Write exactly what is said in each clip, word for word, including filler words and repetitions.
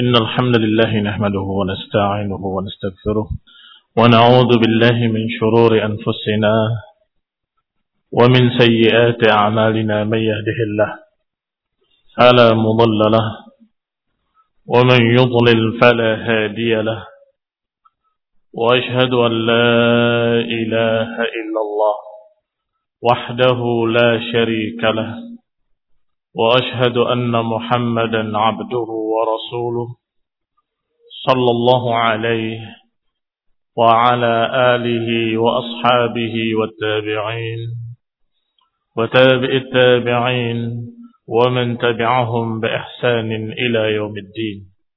إن الحمد لله نحمده ونستعينه ونستغفره ونعوذ بالله من شرور أنفسنا ومن سيئات أعمالنا. من يهده الله فلا مضل له ومن يضلل فلا هادي له، وأشهد أن لا إله إلا الله وحده لا شريك له، وأشهد أن محمدا عبده ورسوله صلى الله عليه وعلى آله وأصحابه والتابعين وتابع التابعين ومن تبعهم بإحسان إلى يوم الدين.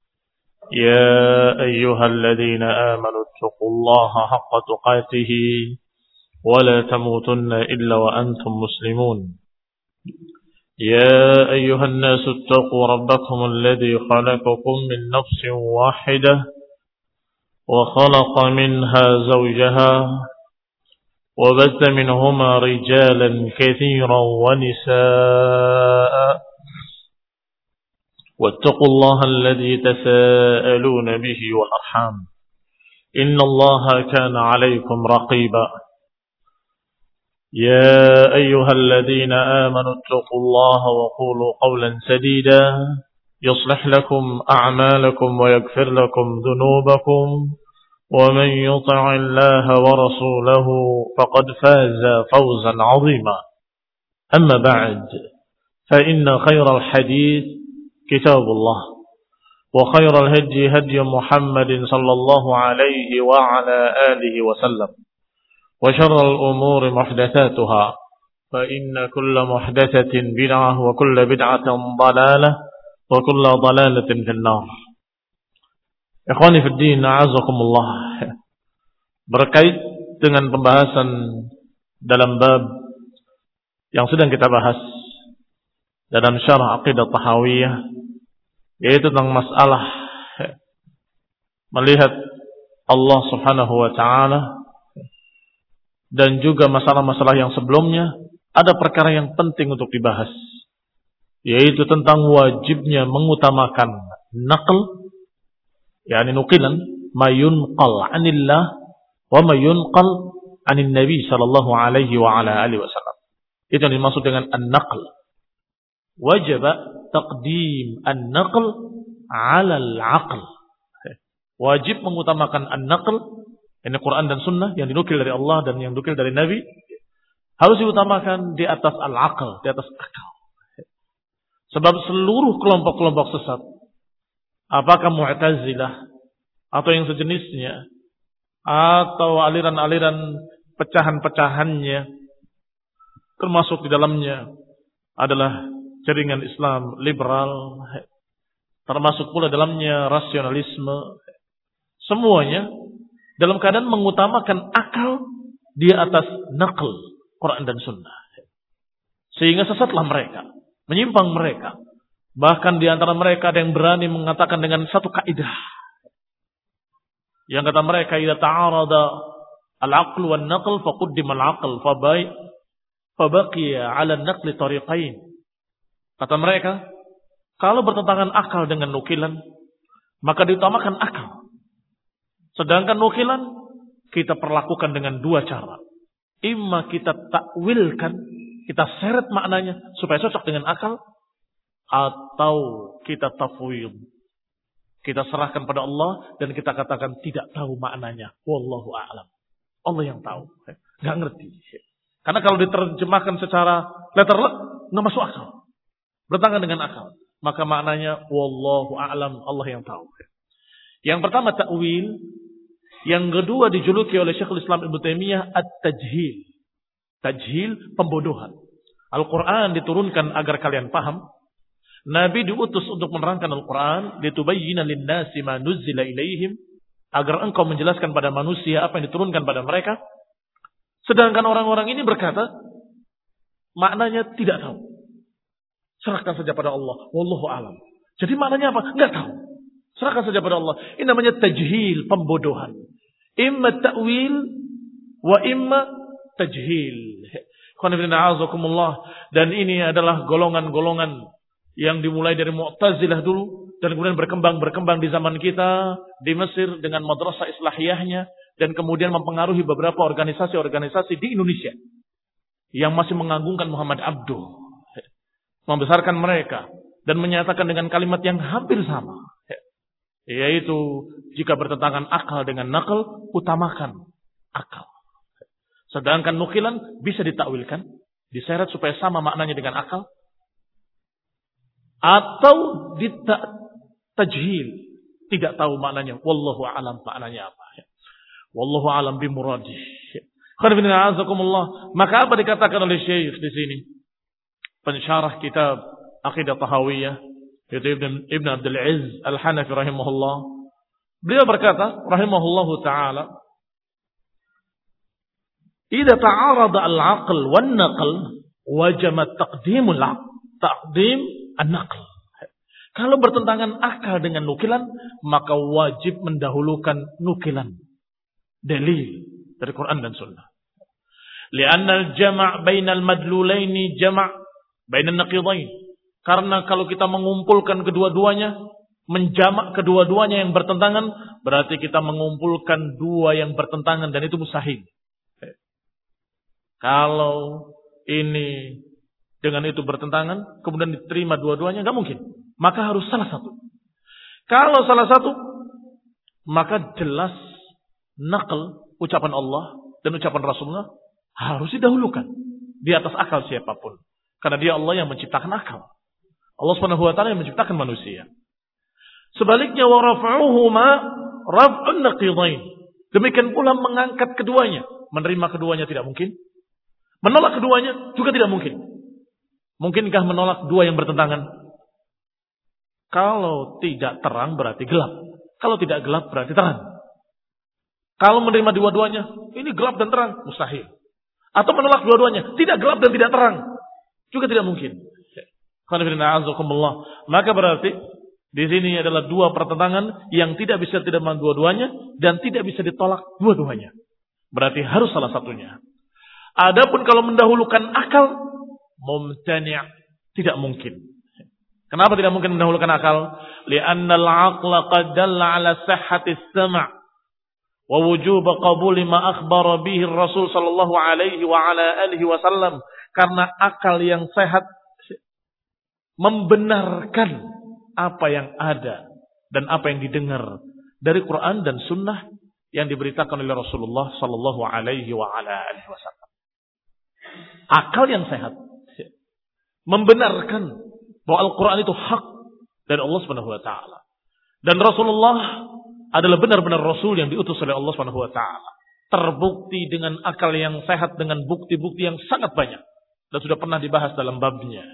يا أيها الذين آمنوا اتقوا الله حق تقاته ولا تموتن إلا وأنتم مسلمون. يا أيها الناس اتقوا ربكم الذي خلقكم من نفس واحدة وخلق منها زوجها وبث منهما رجالا كثيرا ونساء، واتقوا الله الذي تساءلون به والأرحام إن الله كان عليكم رقيبا. يا أيها الذين آمنوا اتقوا الله وقولوا قولا سديدا يصلح لكم أعمالكم ويغفر لكم ذنوبكم، ومن يطع الله ورسوله فقد فاز فوزا عظيما. أما بعد، فإن خير الحديث كتاب الله، وخير الهدي هدي محمد صلى الله عليه وعلى آله وسلم، وشر الأمور محدثاتها، فإن كل محدثة بدعة وكل بدعة ضلالة وكل ضلالة في النار. Ikhwani fi din, a'azakumullah. Berkait dengan pembahasan dalam bab yang sedang kita bahas dalam syarah Aqidah Tahawiyah, yaitu tentang masalah melihat Allah Subhanahu wa taala, dan juga masalah-masalah yang sebelumnya, ada perkara yang penting untuk dibahas, yaitu tentang wajibnya mengutamakan naql, yakni nuqilan ma yunqal anillah wa ma yunqal anin nabi sallallahu alaihi wa ala alihi wasallam. Itu yang dimaksud dengan an-naql. Wajib taqdim an-naql ala al-aql. Wajib mengutamakan an-naql, ini Quran dan Sunnah yang dinukil dari Allah dan yang dinukil dari Nabi, harus diutamakan di atas al-aql, di atas akal. Sebab seluruh kelompok-kelompok sesat, apakah Mu'tazilah atau yang sejenisnya, atau aliran-aliran pecahan-pecahannya, termasuk di dalamnya adalah jaringan Islam liberal, termasuk pula dalamnya rasionalisme, semuanya dalam keadaan mengutamakan akal di atas naql Quran dan Sunnah. Sehingga sesatlah mereka, menyimpang mereka. Bahkan di antara mereka ada yang berani mengatakan dengan satu kaidah, yang kata mereka, idza ta'arada al-aql wan naql faqaddima al-aql fabai fabaqiya 'ala an-naql tariqain. Kata mereka, kalau bertentangan akal dengan nukilan, maka diutamakan akal. Sedangkan nukilan kita perlakukan dengan dua cara. Imma kita takwilkan, kita seret maknanya supaya cocok dengan akal, atau kita tafwid, kita serahkan pada Allah dan kita katakan tidak tahu maknanya. Wallahu a'lam. Allah yang tahu. Nggak ngerti. Karena kalau diterjemahkan secara letterlek, nggak masuk akal, bertentangan dengan akal. Maka maknanya wallahu a'lam, Allah yang tahu. Yang pertama takwil, yang kedua dijuluki oleh Syekhul Islam Ibnu Taimiyah at-tajhil. Tajhil, pembodohan. Al-Quran diturunkan agar kalian paham. Nabi diutus untuk menerangkan Al-Quran, litubayyina lin-nasi ma nuzzila ilaihim, agar engkau menjelaskan pada manusia apa yang diturunkan pada mereka. Sedangkan orang-orang ini berkata, maknanya tidak tahu. Serahkan saja pada Allah. Wallahu a'lam. Jadi maknanya apa? Enggak tahu. Serahkan saja pada Allah. Ini namanya tajhil, pembodohan. Imma ta'wil wa imma tajhil. Dan ini adalah golongan-golongan Yang dimulai dari Mu'tazilah dulu dan kemudian berkembang-berkembang di zaman kita di Mesir dengan madrasah islahiyahnya dan kemudian mempengaruhi beberapa organisasi-organisasi di Indonesia yang masih mengagungkan Muhammad Abduh, membesarkan mereka dan menyatakan dengan kalimat yang hampir sama, yaitu jika bertentangan akal dengan nakal, utamakan akal. Sedangkan nukilan bisa ditakwilkan, diseret supaya sama maknanya dengan akal, atau ditajhil, tidak tahu maknanya. Wallahu a'lam maknanya apa. Wallahu a'lam bimuradih. Maka apa dikatakan oleh Syekh di sini? Pensyarah kitab Aqidah Tahawiyah, yaitu Ibn, Ibn Abdul Aziz Al-Hanafi rahimahullah. Beliau berkata, rahimahullahu ta'ala, "Idza ta'arada al-'aql wan-naql, wajaba taqdimul 'aql, taqdim an-naql." Kalau bertentangan akal dengan nukilan, maka wajib mendahulukan nukilan, dalil dari Quran dan Sunnah. Li'anna al-jama' bainal madlulaini jama' bainan naqidain. Karena kalau kita mengumpulkan kedua-duanya, menjamak kedua-duanya yang bertentangan, berarti kita mengumpulkan dua yang bertentangan dan itu mustahil. Kalau ini dengan itu bertentangan, kemudian diterima dua-duanya, nggak mungkin. Maka harus salah satu. Kalau salah satu, maka jelas naql, ucapan Allah dan ucapan Rasulullah harus didahulukan di atas akal siapapun. Karena dia Allah yang menciptakan akal. Allah Subhanahu wa taala yang menciptakan manusia. Sebaliknya wa raf'uhuma raf'un naqidain. Demikian pula mengangkat keduanya, menerima keduanya tidak mungkin. Menolak keduanya juga tidak mungkin. Mungkinkah menolak dua yang bertentangan? Kalau tidak terang berarti gelap. Kalau tidak gelap berarti terang. Kalau menerima dua-duanya, ini gelap dan terang, mustahil. Atau menolak dua-duanya, tidak gelap dan tidak terang, juga tidak mungkin. Maka berarti di sini adalah dua pertentangan yang tidak bisa tidak dua-duanya dan tidak bisa ditolak dua-duanya. Berarti harus salah satunya. Adapun kalau mendahulukan akal, mumtani', tidak mungkin. Kenapa tidak mungkin mendahulukan akal? Li'anna al-'aqla qad dalla 'ala sihhati as-sam' wa wujub qabul ma akhbara bihi Rasul sallallahu alaihi wa ala alihi wasallam. Karena akal yang sehat membenarkan apa yang ada dan apa yang didengar dari Quran dan Sunnah yang diberitakan oleh Rasulullah sallallahu alaihi wa ala alihi wasallam. Akal yang sehat membenarkan bahwa Al-Quran itu hak dari Allah Subhanahu wa taala. Dan Rasulullah adalah benar-benar Rasul yang diutus oleh Allah Subhanahu wa taala. Terbukti dengan akal yang sehat dengan bukti-bukti yang sangat banyak dan sudah pernah dibahas dalam babnya.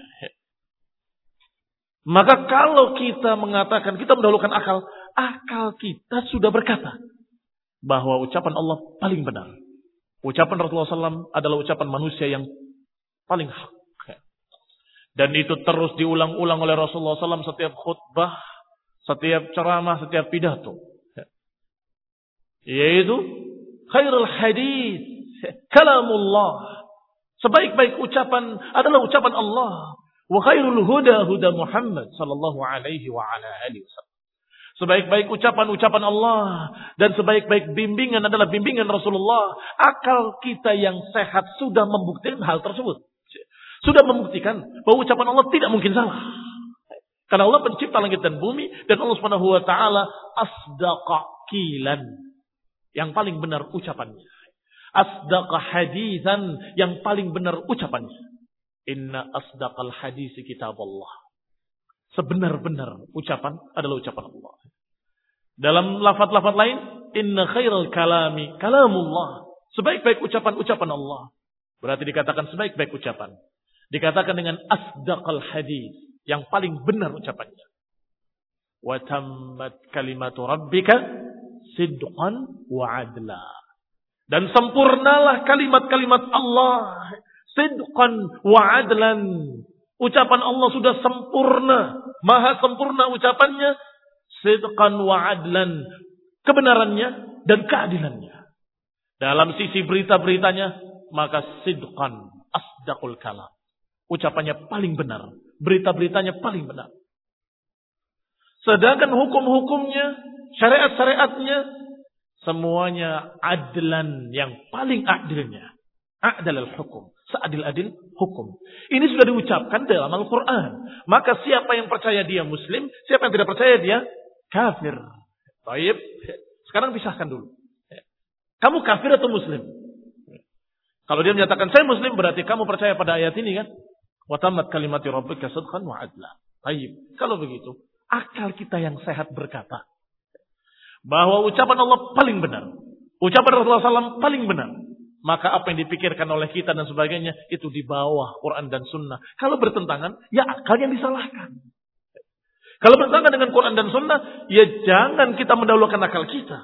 Maka kalau kita mengatakan kita mendahulukan akal, akal kita sudah berkata bahwa ucapan Allah paling benar. Ucapan Rasulullah sallallahu alaihi wasallam adalah ucapan manusia yang paling hak. Dan itu terus diulang-ulang oleh Rasulullah sallallahu alaihi wasallam setiap khutbah, setiap ceramah, setiap pidato. Yaitu khairul hadis kalamullah. Sebaik-baik ucapan adalah ucapan Allah. Wa khairul huda huda Muhammad sallallahu alaihi wa ala alihi wasallam. Sebaik-baik ucapan-ucapan Allah dan sebaik-baik bimbingan adalah bimbingan Rasulullah. Akal kita yang sehat sudah membuktikan hal tersebut. Sudah membuktikan bahwa ucapan Allah tidak mungkin salah. Karena Allah pencipta langit dan bumi dan Allah Subhanahu wa taala asdaqa qilan, yang paling benar ucapannya. Asdaqa hadisan, yang paling benar ucapannya. Inna asdaqal hadisi kitabullah. Sebenar-benar ucapan adalah ucapan Allah. Dalam lafaz-lafaz lain, inna khairal kalami kalamullah. Sebaik-baik ucapan ucapan Allah. Berarti dikatakan sebaik-baik ucapan. Dikatakan dengan asdaqal hadis, yang paling benar ucapannya. Wa tammat kalimatu rabbika sidqan wa adla. Dan sempurnalah kalimat-kalimat Allah sidqan wa adlan. Ucapan Allah sudah sempurna, maha sempurna ucapannya, sidqan wa adlan, kebenarannya dan keadilannya. Dalam sisi berita-beritanya, maka sidqan asdaqul kalam. Ucapannya paling benar, berita-beritanya paling benar. Sedangkan hukum-hukumnya, syariat-syariatnya, semuanya adlan yang paling adilnya. Adal al-hukum. Seadil-adil hukum. Ini sudah diucapkan dalam Al-Quran. Maka siapa yang percaya dia muslim, siapa yang tidak percaya dia kafir. Baik. Sekarang pisahkan dulu. Kamu kafir atau muslim? Kalau dia menyatakan saya muslim, berarti kamu percaya pada ayat ini kan? Wa tammat kalimati rabbika sidqan wa adla. Baik. Kalau begitu, akal kita yang sehat berkata bahwa ucapan Allah paling benar. Ucapan Rasulullah shallallahu alaihi wasallam paling benar. Maka apa yang dipikirkan oleh kita dan sebagainya, itu di bawah Quran dan Sunnah. Kalau bertentangan, ya akal yang disalahkan. Kalau bertentangan dengan Quran dan Sunnah, ya jangan kita mendahulukan akal kita.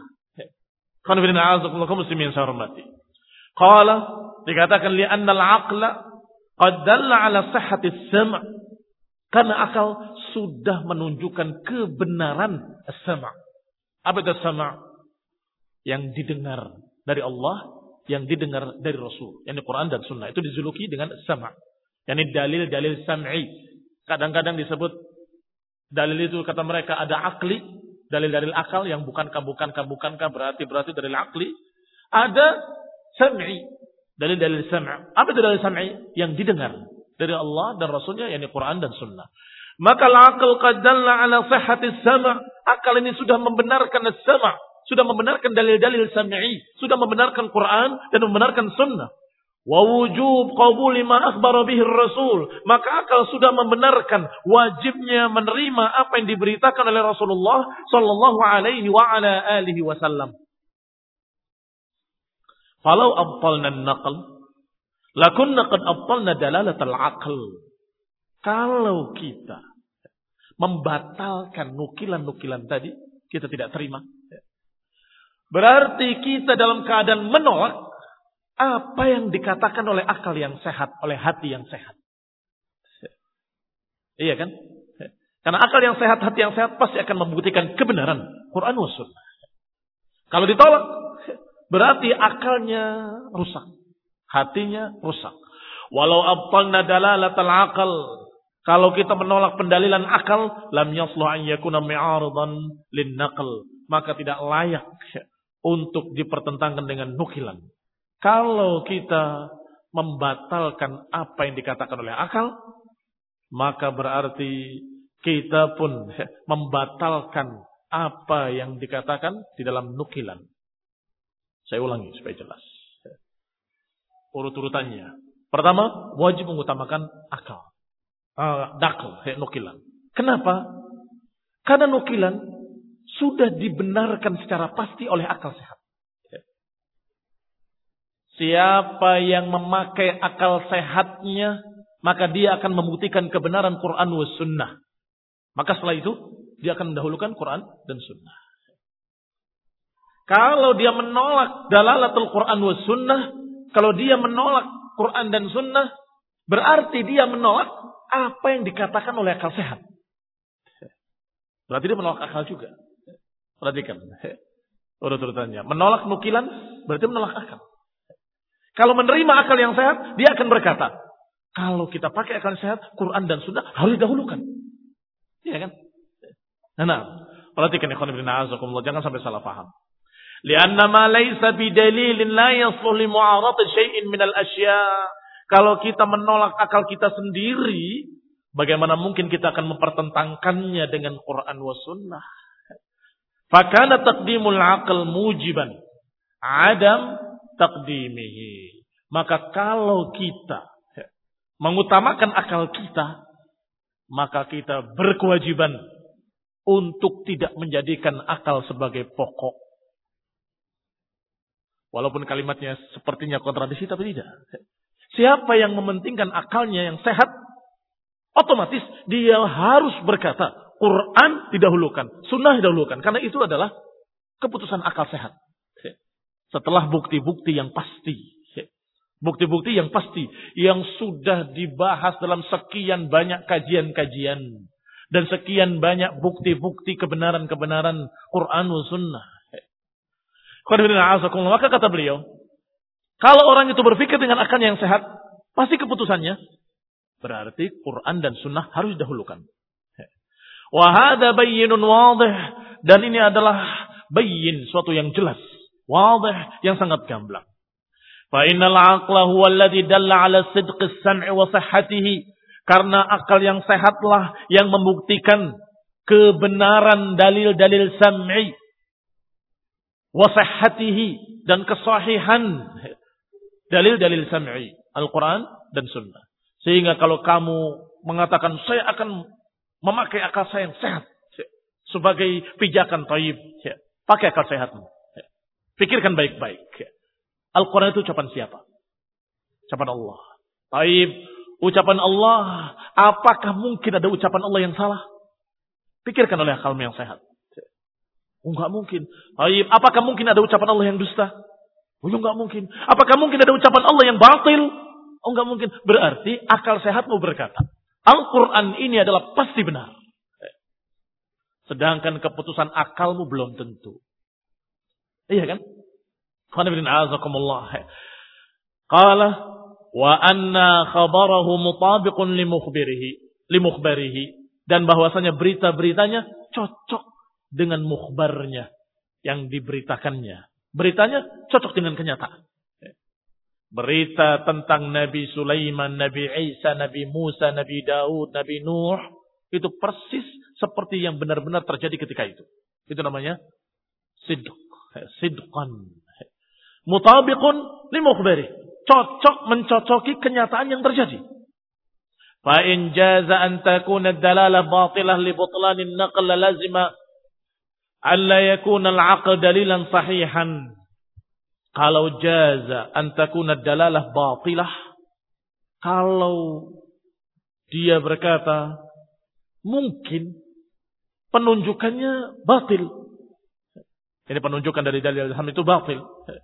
Qala, dikatakan li'anna al-aqla qad dalla ala sihhati as-sam'. Karena akal sudah menunjukkan kebenaran as-sam'. Apa itu as-sam'? Yang didengar dari Allah, yang didengar dari Rasul, yakni Quran dan Sunnah, itu dijuluki dengan sama, yakni dalil-dalil sam'i. Kadang-kadang disebut dalil itu kata mereka ada akli, dalil-dalil akal yang bukankah bukankah bukankah berarti berarti dalil akli. Ada sam'i, dalil-dalil sam'. Apa itu dalil sam'i? Yang didengar dari Allah dan Rasulnya, yakni Quran dan Sunnah. Maka al-aql qad dalla ala sihhati as-sam'. Akal ini sudah membenarkan as-sam'. Sudah membenarkan dalil-dalil sam'i, sudah membenarkan Quran dan membenarkan Sunnah. Wa wujub qabuli ma akhbara bihi Rasul. Maka akal sudah membenarkan wajibnya menerima apa yang diberitakan oleh Rasulullah sallallahu alaihi wa ala alihi wasallam. Falau abtalna an-naql lakunna qad abtalna dalalat al-aql. Kalau kita membatalkan nukilan-nukilan tadi, kita tidak terima, berarti kita dalam keadaan menolak apa yang dikatakan oleh akal yang sehat, oleh hati yang sehat. Iya kan? Karena akal yang sehat, hati yang sehat pasti akan membuktikan kebenaran Quran wa Sunnah. Kalau ditolak, berarti akalnya rusak, hatinya rusak. Walau abtalna dalalatal aqal, kalau kita menolak pendalilan akal, lam yasluh an yakuna mi'aridan lin naql, maka tidak layak untuk dipertentangkan dengan nukilan. Kalau kita membatalkan apa yang dikatakan oleh akal, maka berarti kita pun membatalkan apa yang dikatakan di dalam nukilan. Saya ulangi supaya jelas. Urut-urutannya. Pertama, wajib mengutamakan akal. Uh, dakl, nukilan. Kenapa? Karena nukilan sudah dibenarkan secara pasti oleh akal sehat. Siapa yang memakai akal sehatnya, maka dia akan membuktikan kebenaran Quran wa Sunnah. Maka setelah itu, dia akan mendahulukan Quran dan Sunnah. Kalau dia menolak dalalatul Quran wa Sunnah, kalau dia menolak Quran dan Sunnah, berarti dia menolak apa yang dikatakan oleh akal sehat. Berarti dia menolak akal juga. Perhatikan urut-urutannya. Menolak nukilan berarti menolak akal. Kalau menerima akal yang sehat, dia akan berkata, kalau kita pakai akal sehat, Quran dan Sunnah harus didahulukan. Iya kan? Nah, perhatikan ikhwan fillah, azakumullah, jangan sampai salah paham. Lianna ma laysa bidalilin la yasluh li mu'arad syai'in minal asya. Kalau kita menolak akal kita sendiri, bagaimana mungkin kita akan mempertentangkannya dengan Quran wa Sunnah? Fakana taqdimul aql mujiban adam taqdimihi. Maka kalau kita mengutamakan akal kita, maka kita berkewajiban untuk tidak menjadikan akal sebagai pokok. Walaupun kalimatnya sepertinya kontradiksi, tapi tidak. Siapa yang mementingkan akalnya yang sehat, otomatis dia harus berkata, Quran didahulukan, Sunnah didahulukan. Karena itu adalah keputusan akal sehat. Setelah bukti-bukti yang pasti. Bukti-bukti yang pasti. Yang sudah dibahas dalam sekian banyak kajian-kajian. Dan sekian banyak bukti-bukti kebenaran-kebenaran Quran dan Sunnah. Maka kata beliau, kalau orang itu berpikir dengan akal yang sehat, pasti keputusannya Berarti Quran dan Sunnah harus didahulukan. Wa hadza bayyinun wadih, dan ini adalah bayyin, suatu yang jelas, wadih, yang sangat gamblang. Fa innal aqla huwa alladhi dalla ala sidqi as-sam'i wa sihhatihi, karena akal yang sehatlah yang membuktikan kebenaran dalil-dalil sam'i wa sihhatihi, dan kesahihan dalil-dalil sam'i, Al-Quran dan Sunnah. Sehingga kalau kamu mengatakan saya akan memakai akal saya yang sehat sebagai pijakan thayyib, pakai akal sehatmu. Pikirkan baik-baik. Al-Quran itu ucapan siapa? Ucapan Allah. Thayyib, ucapan Allah. Apakah mungkin ada ucapan Allah yang salah? Pikirkan oleh akalmu yang sehat. Oh, enggak mungkin. Thayyib, apakah mungkin ada ucapan Allah yang dusta? Oh, enggak mungkin. Apakah mungkin ada ucapan Allah yang batil? Oh, enggak mungkin. Berarti akal sehatmu berkata, Al-Quran ini adalah pasti benar. Sedangkan keputusan akalmu belum tentu. Iya kan? Qala wa anna khabarahu mutabiqun li mukhbirihi li mukhbarihi, dan bahwasanya berita-beritanya cocok dengan mukhbarnya yang diberitakannya. Beritanya cocok dengan kenyataan. Berita tentang Nabi Sulaiman, Nabi Isa, Nabi Musa, Nabi Daud, Nabi Nuh, itu persis seperti yang benar-benar terjadi ketika itu. Itu namanya sidq, sidqan. Mutabiqun li mukhbari, cocok mencocoki kenyataan yang terjadi. Fa in jaza an takuna ad-dalalah batilah li butlanin naql lazima alla yakuna al-'aql dalilan sahihan. Kalau jaza an takuna ad-dalalah batilah, kalau dia berkata mungkin penunjukannya batil. Ini penunjukan dari dalil ilham itu batil.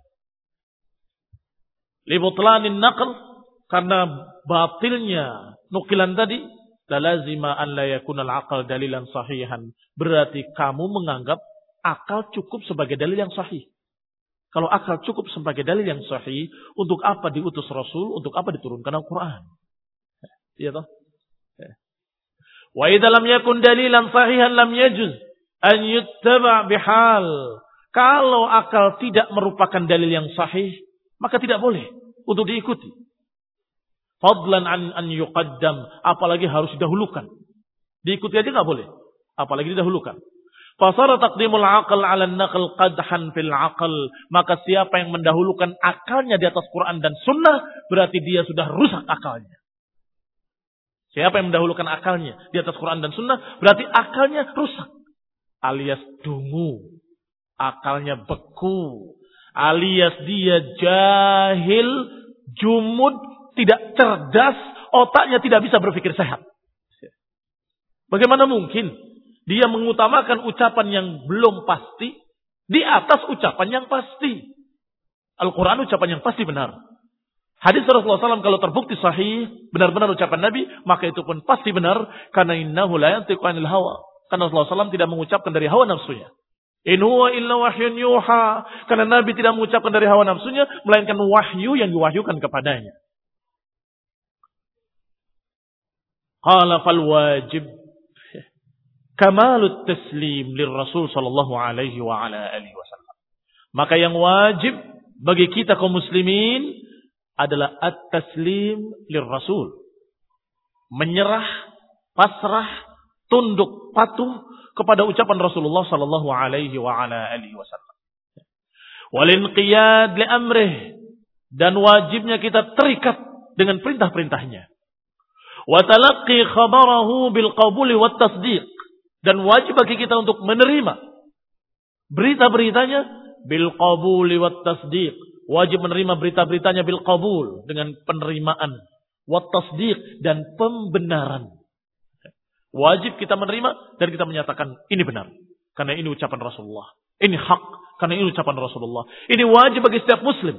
Li butlanin naql, karena batilnya nukilan tadi, lazima an la yakuna al-'aql dalilan sahihan. Berarti kamu menganggap akal cukup sebagai dalil yang sahih. Kalau akal cukup sebagai dalil yang sahih, untuk apa diutus Rasul, untuk apa diturunkan Al-Quran? Iya toh? Wa idza lam yakun dalilan sahihan lam yajuz an yuttaba' bihal. Kalau akal tidak merupakan dalil yang sahih, maka tidak boleh untuk diikuti. Fadlan an an yuqaddam, apalagi harus didahulukan. Diikuti aja enggak boleh, apalagi didahulukan. Fasara taqdimul aql 'ala an-naql qadhan fil 'aql, maka siapa yang mendahulukan akalnya di atas Quran dan Sunnah, berarti dia sudah rusak akalnya. Siapa yang mendahulukan akalnya di atas Quran dan Sunnah, berarti akalnya rusak, alias dungu, akalnya beku, alias dia jahil, jumud, tidak cerdas, otaknya tidak bisa berpikir sehat. Bagaimana mungkin dia mengutamakan ucapan yang belum pasti di atas ucapan yang pasti? Al-Quran ucapan yang pasti benar. Hadis Rasulullah shallallahu alaihi wasallam kalau terbukti sahih, benar-benar ucapan Nabi, maka itu pun pasti benar. Karena innahu la yantiqu anil hawa. Karena Rasulullah shallallahu alaihi wasallam tidak mengucapkan dari hawa nafsunya. In huwa illa wahyun yuha. Karena Nabi tidak mengucapkan dari hawa nafsunya, melainkan wahyu yang diwahyukan kepadanya. Qala fal wajib kamalut taslim lir Rasul sallallahu alaihi wa ala alihi wasallam. Maka yang wajib bagi kita kaum muslimin adalah at-taslim lir Rasul. Menyerah, pasrah, tunduk, patuh kepada ucapan Rasulullah sallallahu alaihi wa ala alihi wasallam. Wal inqiyad li amrih, dan wajibnya kita terikat dengan perintah-perintahnya. Wa talaqqi khabarahu bil qabuli wat tasdiq, dan wajib bagi kita untuk menerima berita-beritanya bil qabuli wat tasdiq. Wajib menerima berita-beritanya bil qabul, dengan penerimaan, wat tasdiq, dan pembenaran. Wajib kita menerima dan kita menyatakan ini benar karena ini ucapan Rasulullah. Ini hak karena ini ucapan Rasulullah. Ini wajib bagi setiap muslim.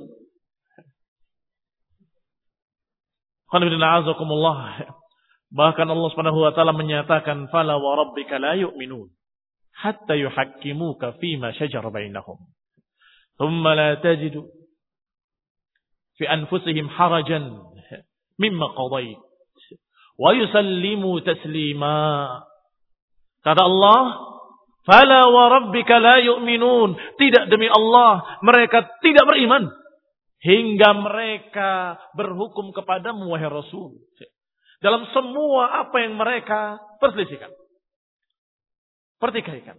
Bahkan Allah Subhanahu wa taala menyatakan fala wa rabbika la yu'minun hatta yuhakkimuka fima shajara bainahum thumma la tajidu fi anfusihim harajan mimma qadait wa yusallimu taslima. Kata Allah, fala wa rabbika la yu'minun. Tidak, demi Allah, mereka tidak beriman hingga mereka berhukum kepadamu wahai Rasul dalam semua apa yang mereka perselisihkan, pertikaikan.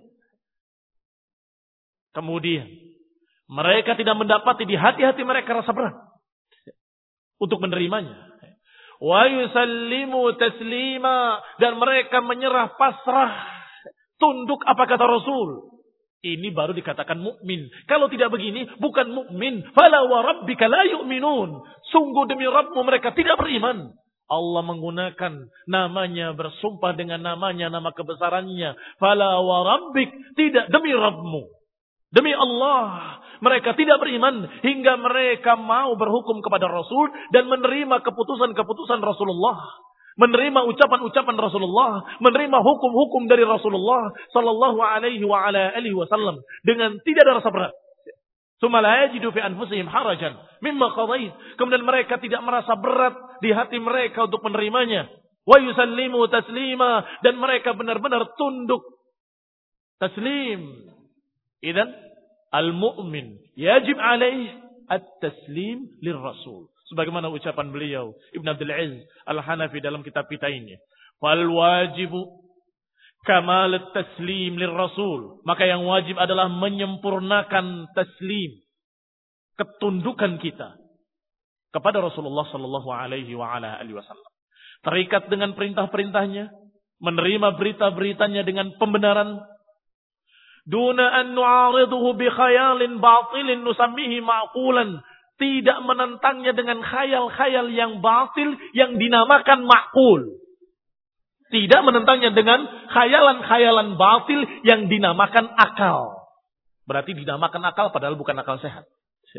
Kemudian mereka tidak mendapati di hati-hati mereka rasa berat untuk menerimanya. Wa yusallimu taslima, dan mereka menyerah pasrah, tunduk apa kata Rasul. Ini baru dikatakan mukmin. Kalau tidak begini, bukan mukmin. Fala wa rabbika la yu'minun. Sungguh demi Rabbmu mereka tidak beriman. Allah menggunakan namanya, bersumpah dengan namanya, nama kebesarannya. Fala wa rabbik, tidak, demi Rabbmu. Demi Allah, mereka tidak beriman hingga mereka mau berhukum kepada Rasul dan menerima keputusan-keputusan Rasulullah, menerima ucapan-ucapan Rasulullah, menerima hukum-hukum dari Rasulullah sallallahu alaihi wa ala alihi wasallam dengan tidak ada rasa berat. Tsumma la yajidu fi anfusihim harajan mimma qadait. Kemudian mereka tidak merasa berat di hati mereka untuk menerimanya. Wa yusallimu taslima, dan mereka benar-benar tunduk taslim. Idzan al-mu'min yajib alaih at-taslim lirrasul. Sebagaimana ucapan beliau Ibn Abdul Aziz Al-Hanafi dalam kitab kita ini. Fal wajibu kamal at-taslim lirrasul. Maka yang wajib adalah menyempurnakan taslim, ketundukan kita kepada Rasulullah sallallahu alaihi wa ala alihi wasallam. Terikat dengan perintah-perintahnya, menerima berita-beritanya dengan pembenaran. Duna an nu'ariduhu bi khayalin batilin nusammihi ma'qulan. Tidak menentangnya dengan khayal-khayal yang batil yang dinamakan ma'qul. Tidak menentangnya dengan khayalan-khayalan batil yang dinamakan akal. Berarti dinamakan akal padahal bukan akal sehat.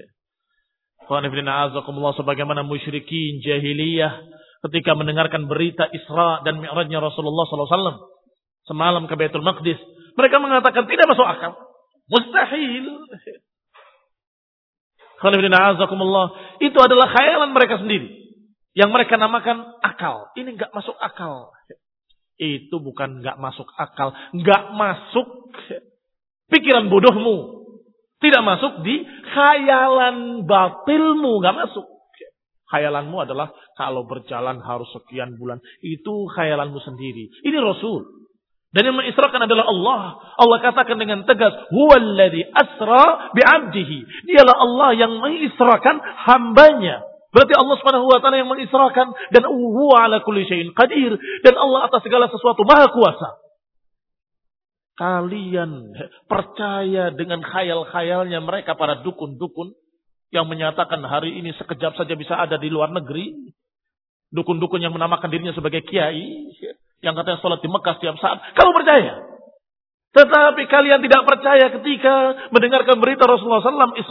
Sebagaimana musyrikin jahiliyah ketika mendengarkan berita Isra dan Mi'rajnya Rasulullah sallallahu alaihi wasallam semalam ke Baitul Maqdis, mereka mengatakan tidak masuk akal. Mustahil. Itu adalah khayalan mereka sendiri. Yang mereka namakan akal. Ini enggak masuk akal. Itu bukan enggak masuk akal. Enggak masuk pikiran bodohmu. Tidak masuk di khayalan batilmu. Enggak masuk. Khayalanmu adalah kalau berjalan harus sekian bulan. Itu khayalanmu sendiri. Ini Rasul. Dan yang mengisrakan adalah Allah. Allah katakan dengan tegas, huwallazi asra bi'abdihi. Dialah Allah yang mengisrakan hambanya. Berarti Allah Subhanahu wa taala yang mengisrakan, dan huwa ala kulli syai'in qadir, dan Allah atas segala sesuatu maha kuasa. Kalian percaya dengan khayal-khayalnya mereka para dukun-dukun yang menyatakan hari ini sekejap saja bisa ada di luar negeri. Dukun-dukun yang menamakan dirinya sebagai kiai, yang katanya sholat di Mekah setiap saat. Kamu percaya. Tetapi kalian tidak percaya ketika mendengarkan berita Rasulullah sallallahu alaihi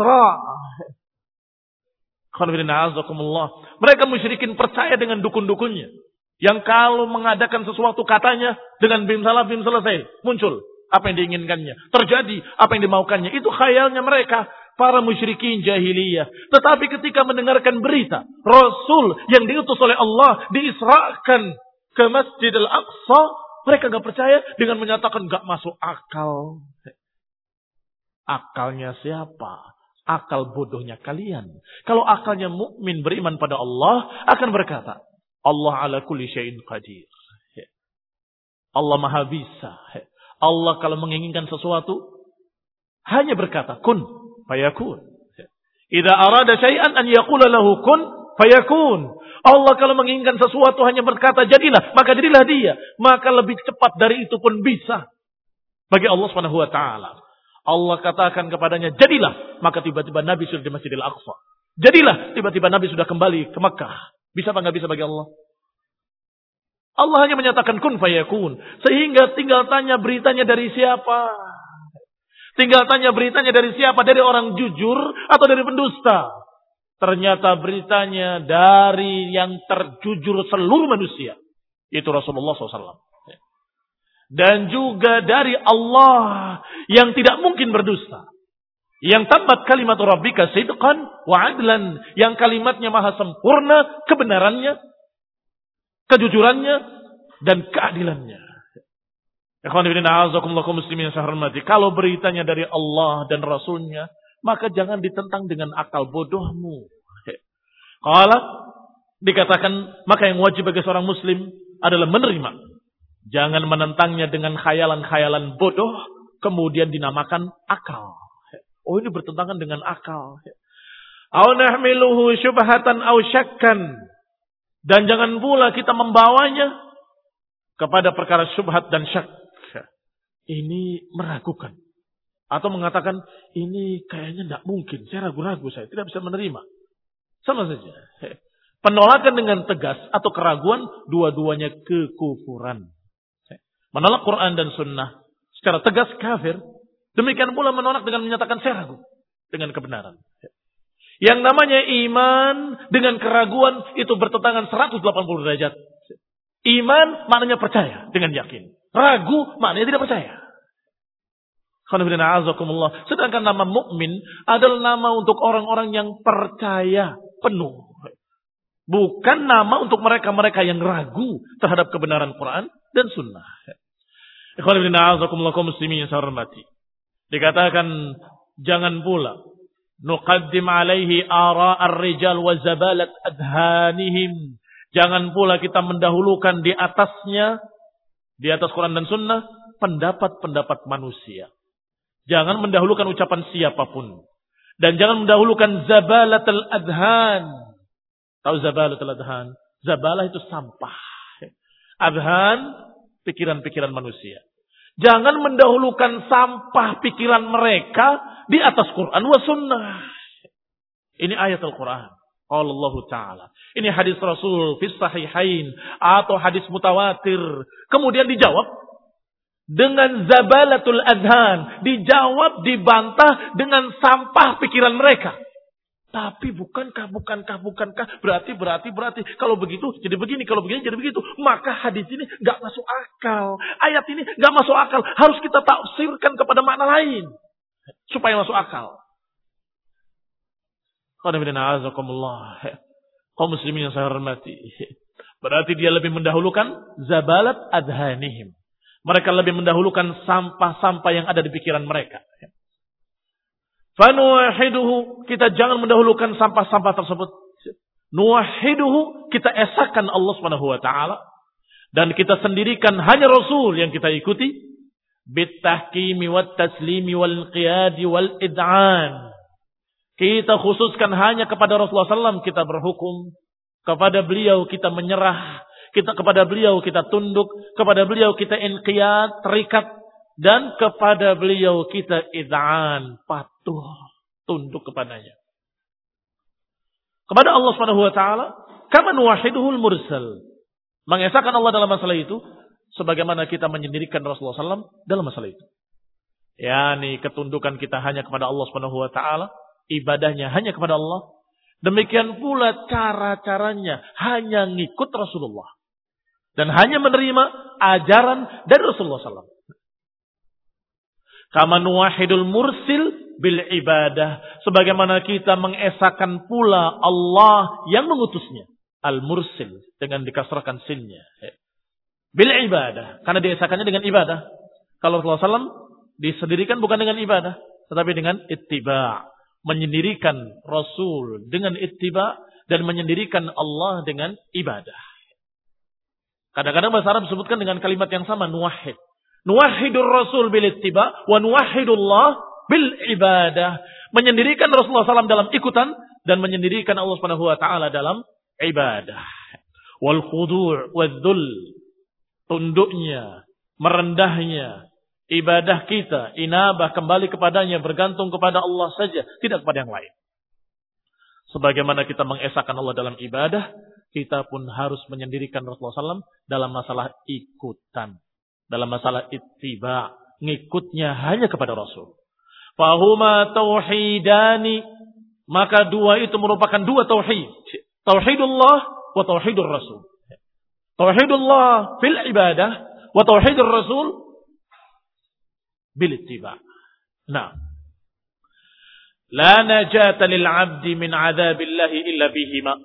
wasallam Isra. Mereka musyrikin percaya dengan dukun-dukunnya. Yang kalau mengadakan sesuatu katanya dengan bim salah bim selesai. Muncul apa yang diinginkannya. Terjadi apa yang dimaukannya. Itu khayalnya mereka. Para musyrikin jahiliyah. Tetapi ketika mendengarkan berita Rasul yang diutus oleh Allah diisrakan ke Masjid Al-Aqsa, mereka enggak percaya dengan menyatakan enggak masuk akal. Akalnya siapa? Akal bodohnya kalian. Kalau akalnya mukmin beriman pada Allah akan berkata, Allah ala kulli syai'in qadir. Allah maha bisa. Allah kalau menginginkan sesuatu hanya berkata kun fayakun. Idza arada syai'an an yaqula lahu kun fayakun. Allah kalau menginginkan sesuatu hanya berkata jadilah, maka jadilah dia. Maka lebih cepat dari itu pun bisa bagi Allah Subhanahu wa taala. Allah katakan kepadanya jadilah, maka tiba-tiba Nabi sudah di Masjidil Aqsa. Jadilah, tiba-tiba Nabi sudah kembali ke Mekah. Bisa apa enggak bisa bagi Allah? Allah hanya menyatakan kun fayakun. Sehingga tinggal tanya beritanya dari siapa? Tinggal tanya beritanya dari siapa? Dari orang jujur atau dari pendusta? Ternyata beritanya dari yang terjujur seluruh manusia. Yaitu Rasulullah shallallahu alaihi wasallam. Dan juga dari Allah yang tidak mungkin berdusta. Yang tamat kalimat rabbika sidqan wa adlan. Yang kalimatnya maha sempurna kebenarannya. kejujurannya dan keadilannya. Ikhwan fillah, a'azakumullah muslimin yang saya hormati. Kalau beritanya dari Allah dan Rasulnya, maka jangan ditentang dengan akal bodohmu. Kalau dikatakan, maka yang wajib bagi seorang muslim adalah menerima. Jangan menentangnya dengan khayalan-khayalan bodoh, kemudian dinamakan akal. Oh, ini bertentangan dengan akal. Au nahmiluhu syubhatan au syakkan. Dan jangan pula kita membawanya kepada perkara syubhat dan syak. Ini meragukan. Atau mengatakan, ini kayaknya tidak mungkin. Saya ragu-ragu, saya tidak bisa menerima. Sama saja. Penolakan dengan tegas atau keraguan, dua-duanya kekufuran. Menolak Quran dan Sunnah secara tegas kafir. Demikian pula menolak dengan menyatakan saya ragu dengan kebenaran. Yang namanya iman dengan keraguan itu bertentangan seratus delapan puluh derajat. Iman maknanya percaya dengan yakin. Ragu maknanya tidak percaya. Sedangkan nama mukmin adalah nama untuk orang-orang yang percaya penuh. Bukan nama untuk mereka-mereka yang ragu terhadap kebenaran Quran dan Sunnah. Ikhwan fillah, a'azakumullah kaum muslimin yang saya hormati. Dikatakan jangan pula nuqaddim alaihi ara ar-rijal wa zabalat adhanihim. Jangan pula kita mendahulukan di atasnya, di atas Quran dan Sunnah, pendapat-pendapat manusia. Jangan mendahulukan ucapan siapapun. Dan jangan mendahulukan zabalatul adhan. Tahu zabalatul adhan? Zabalah itu sampah. Adhan, pikiran-pikiran manusia. Jangan mendahulukan sampah pikiran mereka di atas Quran wa Sunnah. Ini ayat Al-Quran. Qala Allah Ta'ala. Ini hadis Rasul fi sahihain atau hadis mutawatir. Kemudian dijawab dengan zabalatul adhan. Dijawab, dibantah dengan sampah pikiran mereka. Tapi bukankah, bukankah, bukankah, berarti, berarti, berarti. Kalau begitu, jadi begini. Kalau begini, jadi begitu. Maka hadis ini gak masuk akal. Ayat ini gak masuk akal. Harus kita tafsirkan kepada makna lain. Supaya masuk akal. Kaum muslimin yang saya hormati. Berarti dia lebih mendahulukan zabalat adhanihim. Mereka lebih mendahulukan sampah-sampah yang ada di pikiran mereka. Fanuwahiduhu, kita jangan mendahulukan sampah-sampah tersebut. Nuwahiduhu, kita esakan Allah Subhanahu wa taala dan kita sendirikan hanya Rasul yang kita ikuti. Bitahkimi wat taslimi wal qiyadi wal id'an. Kita khususkan hanya kepada Rasulullah sallallahu alaihi wasallam kita berhukum, kepada beliau kita menyerah, kita kepada beliau kita tunduk, kepada beliau kita inqiyad, terikat. Dan kepada beliau kita id'an, patuh, tunduk kepadanya. Kepada Allah Subhanahu wa taala, kama nuwahiduhul mursal. Mengesahkan Allah dalam masalah itu sebagaimana kita menyendirikan Rasulullah sallallahu alaihi wasallam dalam masalah itu. Yani ketundukan kita hanya kepada Allah Subhanahu wa taala, ibadahnya hanya kepada Allah. Demikian pula cara-caranya hanya ngikut Rasulullah dan hanya menerima ajaran dari Rasulullah sallallahu alaihi wasallam. Kama nuwahidul mursil bil ibadah. Sebagaimana kita mengesahkan pula Allah yang mengutusnya. Al-mursil. Dengan dikasrahkan sinnya. Bil ibadah. Karena diesakannya dengan ibadah. Kalau Rasulullah sallallahu alaihi wasallam disendirikan bukan dengan ibadah. Tetapi dengan ittiba. Menyendirikan Rasul dengan ittiba. Dan menyendirikan Allah dengan ibadah. Kadang-kadang bahasa Arab disebutkan dengan kalimat yang sama. Nuwahid. Nuwahidur Rasul bil ittiba wa nuwahidullah bil ibadah. Menyendirikan Rasulullah sallallahu alaihi wasallam dalam ikutan dan menyendirikan Allah Subhanahu wa taala dalam ibadah. Wal khudu' wal dhul. Tunduknya, merendahnya ibadah kita, inabah kembali kepadanya, bergantung kepada Allah saja, tidak kepada yang lain. Sebagaimana kita mengesahkan Allah dalam ibadah, kita pun harus menyendirikan Rasulullah sallallahu alaihi wasallam dalam masalah ikutan. Dalam masalah ittiba, ngikutnya hanya kepada Rasul. Fahuma tauhidani, maka dua itu merupakan dua tauhid. Tauhidullah wa tauhidur Rasul. Tauhidullah fil ibadah wa tauhidur Rasul bil ittiba. Nah. La najata lil 'abdi min 'adzabillahi illa bihima.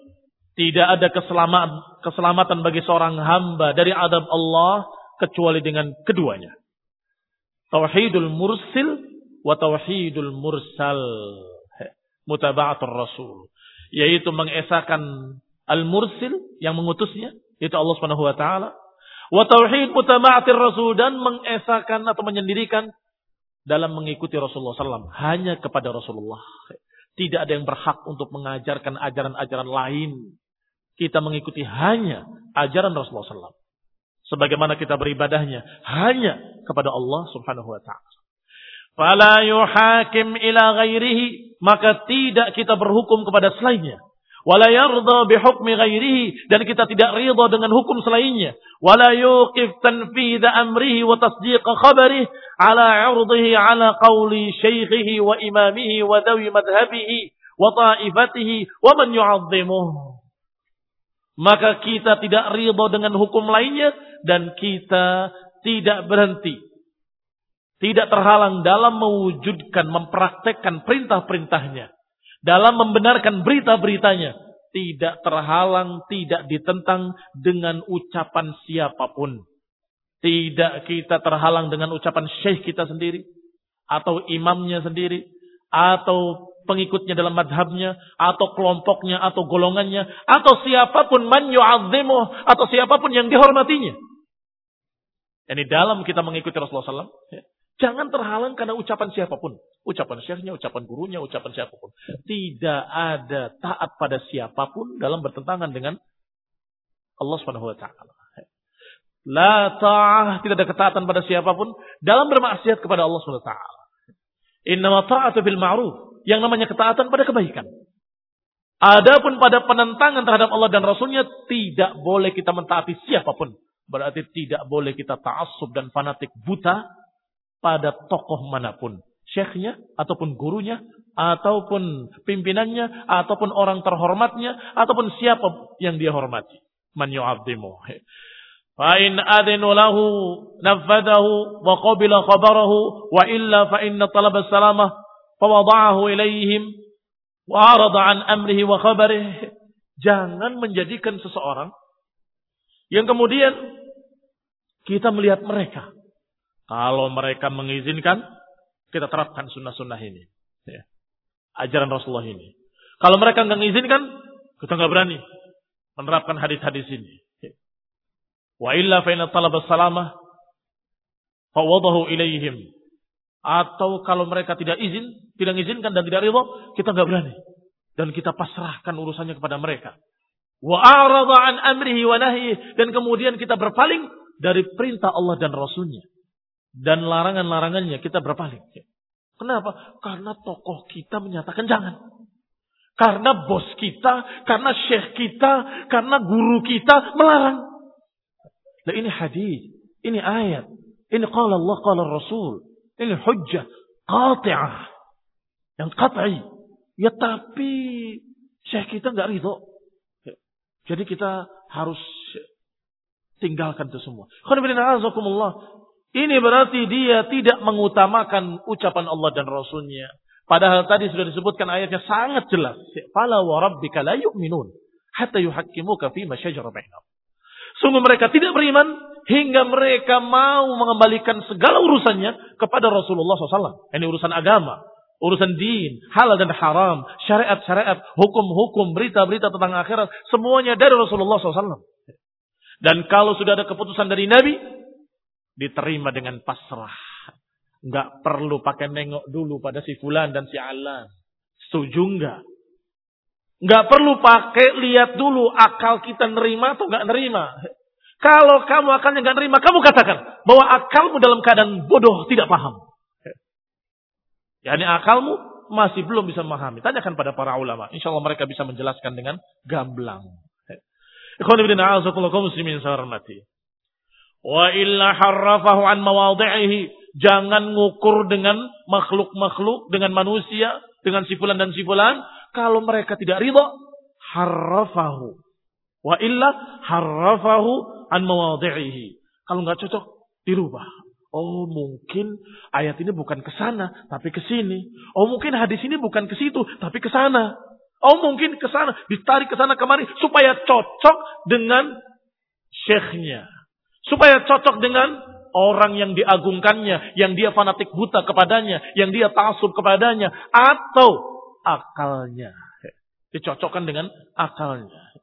Tidak ada keselamatan, keselamatan bagi seorang hamba dari azab Allah kecuali dengan keduanya. Tauhidul mursil wa tauhidul mursal. Mutaba'atul rasul. Yaitu mengesahkan al-mursil yang mengutusnya. Itu Allah subhanahu wa ta'ala. Wa tauhid mutaba'atir rasul. Dan mengesahkan atau menyendirikan dalam mengikuti Rasulullah sallallahu alaihi wasallam. Hanya kepada Rasulullah. Tidak ada yang berhak untuk mengajarkan ajaran-ajaran lain. Kita mengikuti hanya ajaran Rasulullah sallallahu alaihi wasallam. Sebagaimana kita beribadahnya hanya kepada Allah subhanahu wa ta'ala. Fala yuhakim ila ghairihi. Maka tidak kita berhukum kepada selainnya. Wala yarda bihukmi ghairihi. Dan kita tidak ridha dengan hukum selainnya. Wala yuqif tanfidha amrihi wa tasdiqa khabarihi ala urdihi ala qawli syekhihi wa imamihi wa dawi madhabihi wa ta'ifatihi wa man yu'azzimuh. Maka kita tidak ridha dengan hukum lainnya dan kita tidak berhenti, tidak terhalang dalam mewujudkan, mempraktekkan perintah-perintahnya, dalam membenarkan berita-beritanya, tidak terhalang, tidak ditentang dengan ucapan siapapun. Tidak kita terhalang dengan ucapan syekh kita sendiri, atau imamnya sendiri, atau pengikutnya dalam madhabnya, atau kelompoknya, atau golongannya, atau siapapun man yu'azzimuh, atau siapapun yang dihormatinya. Ini dalam kita mengikuti Rasulullah sallallahu alaihi wasallam, jangan terhalang karena ucapan siapapun. Ucapan syekhnya, ucapan gurunya, ucapan siapapun. Tidak ada taat pada siapapun dalam bertentangan dengan Allah subhanahu wa ta'ala. La ta'ah, tidak ada ketaatan pada siapapun dalam bermaksiat kepada Allah subhanahu wa ta'ala. Innama ta'atu bil ma'ruf. Yang namanya ketaatan pada kebaikan. Adapun pada penentangan terhadap Allah dan Rasulnya, tidak boleh kita mentaati siapapun. Berarti tidak boleh kita ta'assub dan fanatik buta pada tokoh manapun. Syekhnya, ataupun gurunya, ataupun pimpinannya, ataupun orang terhormatnya, ataupun siapa yang dia hormati. Man yu'azzimu. Fa in adinu lahu nafadahu wa qabila khabarahu wa illa fa inna talaba salamah fa wada'ahu ilaihim wa arada an amrihi wa khabarihi. Jangan menjadikan seseorang yang kemudian kita melihat mereka. Kalau mereka mengizinkan, kita terapkan sunnah-sunnah ini. Ya. Ajaran Rasulullah ini. Kalau mereka nggak mengizinkan, kita nggak berani menerapkan hadis-hadis ini. Ya. Wa illa fa inna talaba salamah fawadahu ilaihim. Atau kalau mereka tidak izin, tidak mengizinkan dan tidak ridha, kita nggak berani. Dan kita pasrahkan urusannya kepada mereka. Wa a'rada an amrihi wa nahyihi, dan kemudian kita berpaling dari perintah Allah dan Rasulnya. Dan larangan-larangannya kita berpaling. Kenapa? Karena tokoh kita menyatakan jangan. Karena bos kita, karena syekh kita, karena guru kita melarang. Nah, ini hadis, ini ayat, ini qala Allah, qala Rasul, ini hujjah qati'ah, yang qat'i. Ya tapi syekh kita nggak ridho. Jadi kita harus tinggalkan itu semua. Ini berarti dia tidak mengutamakan ucapan Allah dan Rasulnya. Padahal tadi sudah disebutkan ayatnya sangat jelas. Fala wa rabbika la yu'minun hatta yuhakkimuka fima syajara bainahum. Sungguh mereka tidak beriman hingga mereka mau mengembalikan segala urusannya kepada Rasulullah shallallahu alaihi wasallam. Ini urusan agama, urusan din, halal dan haram, syariat-syariat, hukum-hukum, berita-berita tentang akhirat, semuanya dari Rasulullah shallallahu alaihi wasallam. Dan kalau sudah ada keputusan dari Nabi, diterima dengan pasrah. Enggak perlu pakai nengok dulu pada si fulan dan si alan. Setuju enggak? Enggak perlu pakai lihat dulu akal kita nerima atau enggak nerima. Kalau kamu akalnya enggak nerima, kamu katakan bahwa akalmu dalam keadaan bodoh, tidak paham. Yani akalmu masih belum bisa memahami. Tanyakan pada para ulama. Insya Allah mereka bisa menjelaskan dengan gamblang. Ikhwan ibn a'azakullah kaum muslimin sarmati. Wa illa harrafahu an mawadhi'ihi. Jangan ngukur dengan makhluk-makhluk, dengan manusia, dengan si fulan dan si fulan. Kalau mereka tidak ridha, harrafahu. Wa illa harrafahu an mawadhi'ihi. Kalau enggak cocok, dirubah. Oh mungkin ayat ini bukan ke sana, tapi ke sini. Oh mungkin hadis ini bukan ke situ, tapi ke sana. Oh mungkin ke sana, ditarik ke sana kemari supaya cocok dengan syekhnya. Supaya cocok dengan orang yang diagungkannya, yang dia fanatik buta kepadanya, yang dia ta'assub kepadanya, atau akalnya. Dicocokkan dengan akalnya.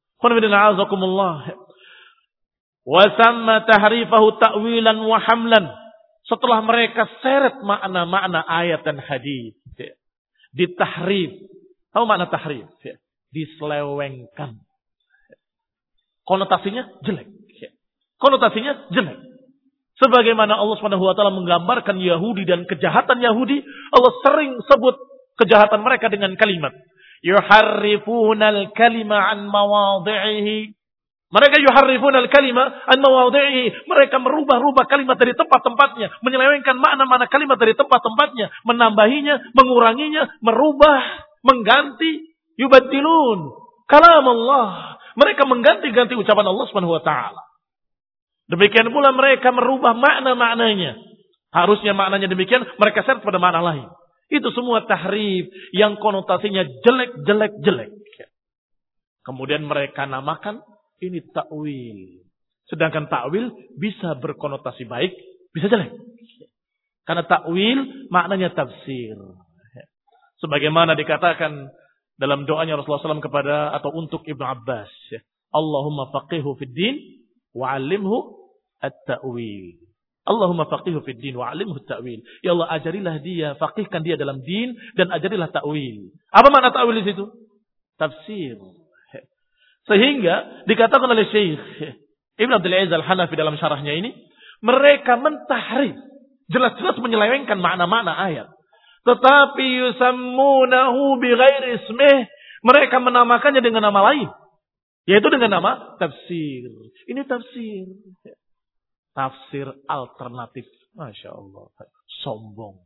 Wa samma tahrifahu ta'wilan wa hamlan. Setelah mereka seret makna-makna ayat dan hadis, ditahrif. Tahu makna tahrif? Diselewengkan. Konotasinya jelek. Konotasinya jelek. Sebagaimana Allah Subhanahu wa taala menggambarkan Yahudi dan kejahatan Yahudi, Allah sering sebut kejahatan mereka dengan kalimat yuharrifunal kalima an mawadhi'ihi. Mereka yuharrifunal kalima an mawadhi'ihi. Mereka merubah-rubah kalimat dari tempat-tempatnya, menyelewengkan makna-makna kalimat dari tempat-tempatnya, menambahinya, menguranginya, merubah, mengganti, yubaddilun kalam Allah. Mereka mengganti-ganti ucapan Allah Subhanahu wa taala. Demikian pula mereka merubah makna-maknanya. Harusnya maknanya demikian, mereka seret pada makna lain. Itu semua tahrif yang konotasinya jelek-jelek-jelek. Kemudian mereka namakan ini ta'wil. Sedangkan ta'wil bisa berkonotasi baik, bisa jelek. Karena ta'wil maknanya tafsir. Sebagaimana dikatakan dalam doanya Rasulullah shallallahu alaihi wasallam kepada atau untuk Ibnu Abbas. Allahumma faqihu fid din wa'allimhu at-ta'wil. Allahumma faqihu fid din wa'allimhu at-ta'wil. Ya Allah, ajarilah dia, faqihkan dia dalam din dan ajarilah ta'wil. Apa makna ta'wil di situ? Tafsir. Sehingga dikatakan oleh Syekh Ibn Abdul Aziz Al-Hanafi dalam syarahnya ini, mereka mentahrif, jelas-jelas menyelewengkan makna-makna ayat. Tetapi yusammunahu bighairi ismih, mereka menamakannya dengan nama lain, yaitu dengan nama tafsir. Ini tafsir. Tafsir alternatif. Masya Allah. Sombong.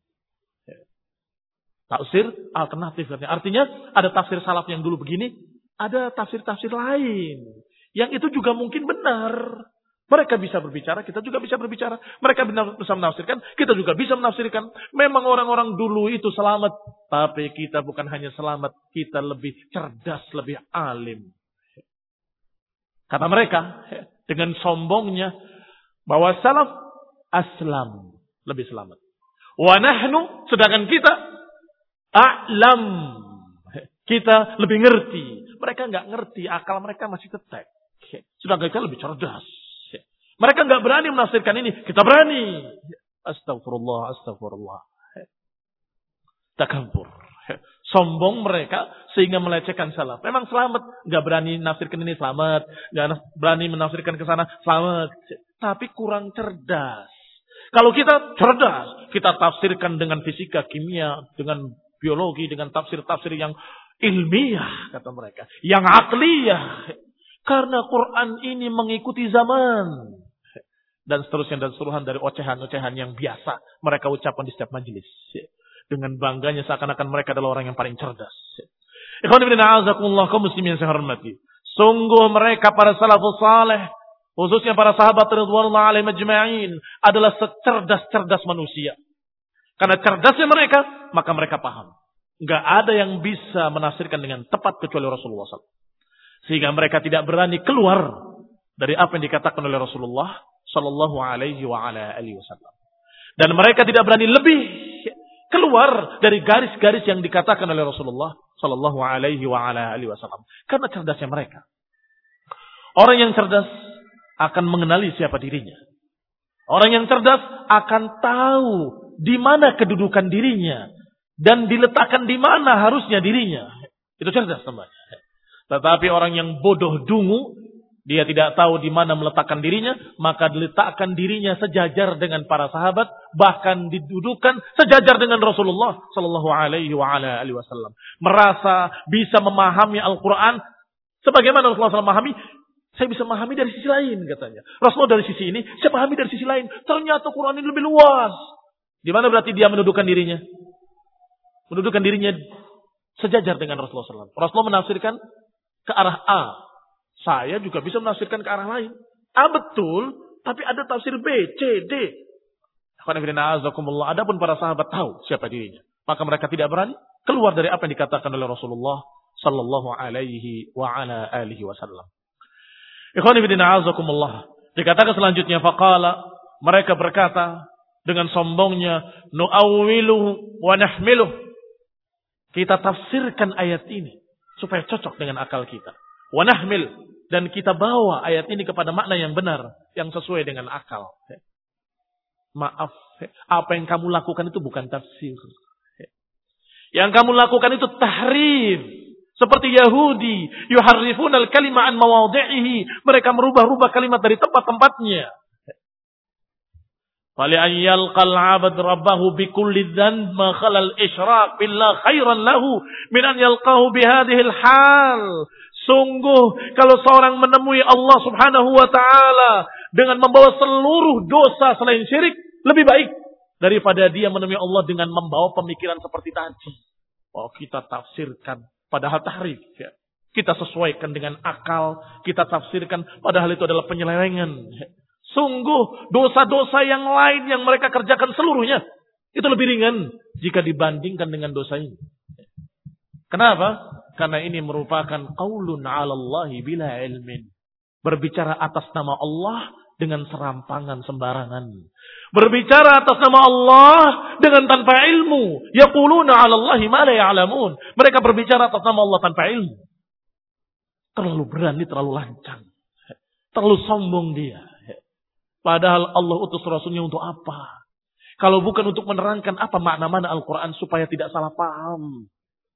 Tafsir alternatif. Artinya ada tafsir salaf yang dulu begini, ada tafsir-tafsir lain. Yang itu juga mungkin benar. Mereka bisa berbicara, kita juga bisa berbicara. Mereka bisa menafsirkan, kita juga bisa menafsirkan. Memang orang-orang dulu itu selamat. Tapi kita bukan hanya selamat, kita lebih cerdas, lebih alim. Kata mereka, dengan sombongnya, bahwa salaf aslam, lebih selamat. Wa nahnu, sedangkan kita a'lam, kita lebih ngerti. Mereka nggak ngerti, akal mereka masih tetek. Sedangkan kita lebih cerdas. Mereka nggak berani menafsirkan ini, kita berani. Astagfirullah, astagfirullah. Takabur. Sombong mereka sehingga melecehkan salaf. Memang selamat, nggak berani menafsirkan ini selamat, nggak berani menafsirkan ke sana selamat. Tapi kurang cerdas. Kalau kita cerdas, kita tafsirkan dengan fisika, kimia, dengan biologi, dengan tafsir-tafsir yang ilmiah, kata mereka. Yang akliyah. Karena Quran ini mengikuti zaman. Dan seterusnya dan seluruhan dari ocehan-ocehan yang biasa mereka ucapkan di setiap majelis. Dengan bangganya seakan-akan mereka adalah orang yang paling cerdas. Ikhwan fillah a'azakumullah kaum muslimin yang saya hormati. Sungguh mereka para salafus saleh, khususnya para sahabat radhiyallahu alaihim ajma'in, adalah secerdas-cerdas manusia. Karena cerdasnya mereka, maka mereka paham. Enggak ada yang bisa menafsirkan dengan tepat kecuali Rasulullah shallallahu alaihi wasallam. Sehingga mereka tidak berani keluar dari apa yang dikatakan oleh Rasulullah Sallallahu Alaihi Wasallam. Dan mereka tidak berani lebih keluar dari garis-garis yang dikatakan oleh Rasulullah Sallallahu Alaihi Wasallam. Karena cerdasnya mereka. Orang yang cerdas akan mengenali siapa dirinya. Orang yang cerdas akan tahu di mana kedudukan dirinya dan diletakkan di mana harusnya dirinya. Itu cerdas namanya. Tetapi orang yang bodoh dungu, dia tidak tahu di mana meletakkan dirinya, maka diletakkan dirinya sejajar dengan para sahabat, bahkan didudukan sejajar dengan Rasulullah Sallallahu Alaihi Wasallam. Merasa bisa memahami Al-Quran, sebagaimana Rasulullah shallallahu alaihi wasallam memahami, saya bisa memahami dari sisi lain katanya. Rasulullah dari sisi ini, saya pahami dari sisi lain. Ternyata Quran ini lebih luas. Di mana berarti dia mendudukan dirinya? Mendudukan dirinya sejajar dengan Rasulullah shallallahu alaihi wasallam. Rasulullah menafsirkan ke arah A. Saya juga bisa menafsirkan ke arah lain. A betul, tapi ada tafsir B, C, D. Adapun para sahabat tahu siapa dirinya. Maka mereka tidak berani keluar dari apa yang dikatakan oleh Rasulullah sallallahu alaihi wa ala alihi wasallam. Ikhwani fillah azakumullah. Dikatakan selanjutnya faqala, mereka berkata dengan sombongnya, nu'awwiluhu wa nahmiluh. Kita tafsirkan ayat ini supaya cocok dengan akal kita. Wa nahmil, dan kita bawa ayat ini kepada makna yang benar, yang sesuai dengan akal. Maaf, apa yang kamu lakukan itu bukan tafsir. Yang kamu lakukan itu tahrif. Seperti Yahudi, yuharrifuna al-kalima an mawadhi'ihi. Mereka merubah-rubah kalimat dari tempat-tempatnya. Fali an yalqal 'abd rabbahu bi kulli dhanb ma khala al-isyraq billah khairan lahu min an yalqahu bi hadhihi al-hal. Sungguh kalau seorang menemui Allah Subhanahu wa taala dengan membawa seluruh dosa selain syirik, lebih baik daripada dia menemui Allah dengan membawa pemikiran seperti tadi. Oh, kita tafsirkan padahal tahrif, ya. Kita sesuaikan dengan akal, kita tafsirkan padahal itu adalah penyelewengan. Sungguh dosa-dosa yang lain yang mereka kerjakan seluruhnya itu lebih ringan jika dibandingkan dengan dosa ini. Kenapa? Karena ini merupakan qaulun 'ala Allahi bila ilmin. Berbicara atas nama Allah dengan serampangan sembarangan. Berbicara atas nama Allah dengan tanpa ilmu. Yaquluna 'ala Allahi ma la ya'lamun. Mereka berbicara atas nama Allah tanpa ilmu. Terlalu berani, terlalu lancang. Terlalu sombong dia. Padahal Allah utus Rasulnya untuk apa? Kalau bukan untuk menerangkan apa makna-makna Al-Quran supaya tidak salah paham.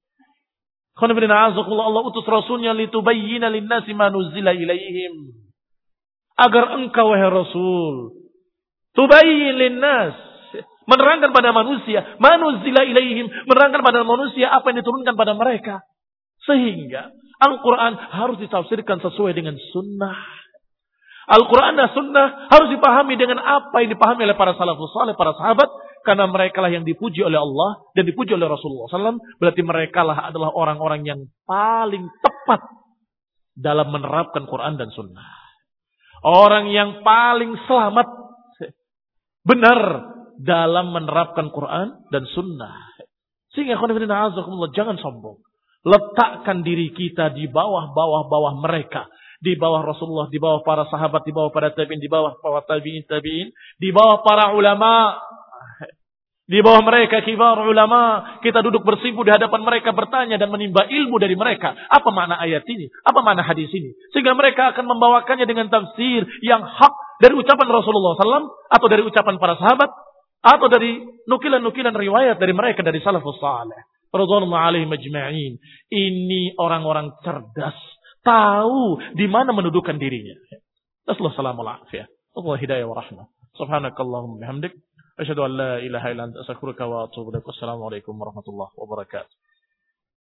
Allah utus Rasulnya litubayyina linnasi ma nuzzila ilaihim. Agar engkau wahai Rasul tubayyin linnas, menerangkan pada manusia ma nuzzila ilaihim, menerangkan pada manusia apa yang diturunkan pada mereka. Sehingga Al-Quran harus ditafsirkan sesuai dengan sunnah. Al-Quran dan sunnah harus dipahami dengan apa yang dipahami oleh para salafus saleh, para sahabat. Karena mereka lah yang dipuji oleh Allah dan dipuji oleh Rasulullah shallallahu alaihi wasallam. Berarti mereka lah adalah orang-orang yang paling tepat dalam menerapkan Quran dan sunnah. Orang yang paling selamat, benar dalam menerapkan Quran dan sunnah. Sehingga jangan sombong. Letakkan diri kita di bawah-bawah-bawah mereka. Di bawah Rasulullah, di bawah para sahabat, di bawah para tabi'in, di bawah para tabi'in, tabi'in, di bawah para ulama. Di bawah mereka kibar ulama, kita duduk bersimpu di hadapan mereka, bertanya dan menimba ilmu dari mereka. Apa makna ayat ini? Apa makna hadis ini? Sehingga mereka akan membawakannya dengan tafsir yang hak dari ucapan Rasulullah shallallahu alaihi wasallam, atau dari ucapan para sahabat, atau dari nukilan-nukilan riwayat dari mereka, dari salafus saleh. Radhiyallahu alaihim ajma'in. Ini orang-orang cerdas, tahu di mana mendudukan dirinya. Assalamualaikum warahmatullahi wabarakatuh. Allah hidayah wa rahmah. Subhanakallahumma bihamdik. Asyhadu an la ilaha illa anta astaghfiruka wa atubu ilaik. Wassalamualaikum warahmatullahi wabarakatuh.